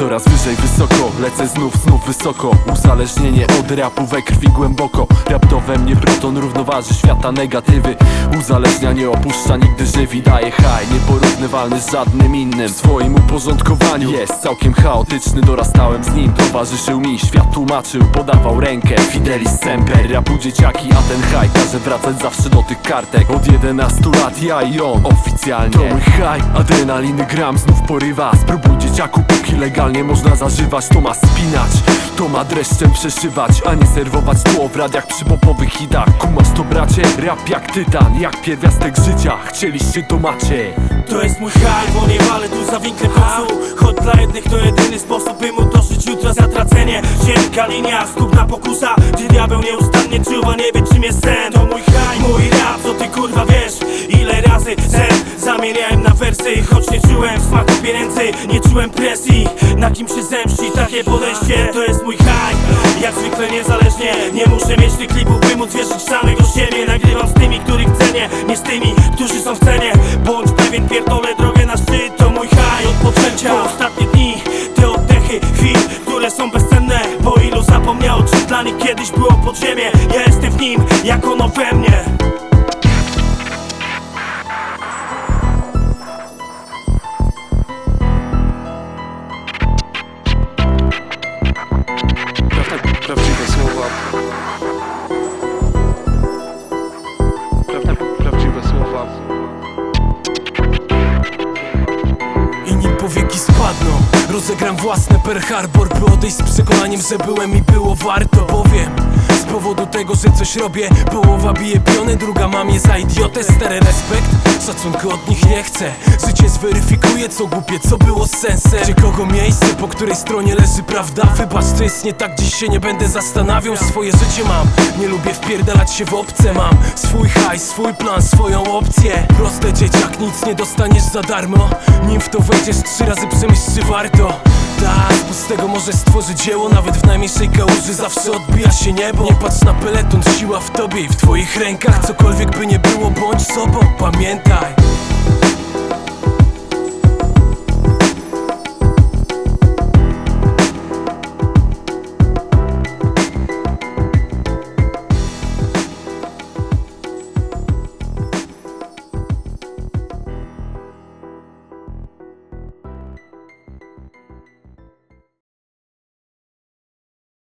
Coraz wyżej, wysoko, lecę znów wysoko. Uzależnienie od rapu we krwi głęboko. Rap to we mnie proton, równoważy świata negatywy. Uzależnia, nie opuszcza, nigdy żywi. Daje haj, nieporównywalny z żadnym innym. W swoim uporządkowaniu jest całkiem chaotyczny. Dorastałem z nim, towarzyszył mi, świat tłumaczył, podawał rękę. Fidelis semper, rapu dzieciaki, a ten haj każe wracać zawsze do tych kartek. Od 11 lat ja i on, oficjalnie to mój haj, adrenaliny gram, znów porywa. Spróbuj dzieciaku, póki legalnie można zażywać. To ma spinać, to ma dreszczem przeszywać, a nie serwować tło w radiach przy popowych hitach. Kumasz to bracie? Rap jak tytan, jak pierwiastek życia. Chcieliście to macie. To jest mój haj, bo nie walę tu za winklem czasu. Choć dla jednych to jedyny sposób, by mu dożyć jutra zatracenie. Cienka linia, skupna pokusa, gdzie diabeł nieustannie czuwa, nie wie czym jest sen. To mój haj, mój rap, co ty kurwa wiesz? Ile razy sen zamieniałem na wersy. Choć nie czułem smaku pieniędzy, nie czułem presji. Na kim się zemści takie podejście? To jest mój haj, jak zwykle niezależnie. Nie muszę mieć tych klipów, by móc wierzyć samego siebie. Nagrywam z tymi, których cenię, nie z tymi, którzy są w cenie. Bądź pewien, pierdolę drogę na szczyt. To mój haj od poczęcia. To ostatnie dni, te oddechy chwil, które są bezcenne. Bo ilu zapomniało, czym dla nich kiedyś było podziemie. Ja jestem w nim, jak ono we mnie. Prawdziwe słowa. Prawdziwe słowa. I nim powieki spadną, rozegram własne Pearl Harbor, by odejść z przekonaniem, że byłem i było warto. Bowiem z powodu tego, że coś robię, połowa bije piony, druga ma mnie za idiotę. Stary respekt, szacunku od nich nie chcę. Życie zweryfikuje, co głupie, co było z sensem. Gdzie kogo miejsce, po której stronie leży prawda. Wybacz, to jest nie tak, dziś się nie będę zastanawiał. Swoje życie mam, nie lubię wpierdalać się w obce. Mam swój hajs, swój plan, swoją opcję. Proste dzieciak, nic nie dostaniesz za darmo. Nim w to wejdziesz 3 razy przemyśl, czy warto. Tak, bo z tego możesz stworzyć dzieło. Nawet w najmniejszej kałuży zawsze odbija się niebo. Nie patrz na peleton, siła w tobie i w twoich rękach. Cokolwiek by nie było, bądź sobą, pamiętaj.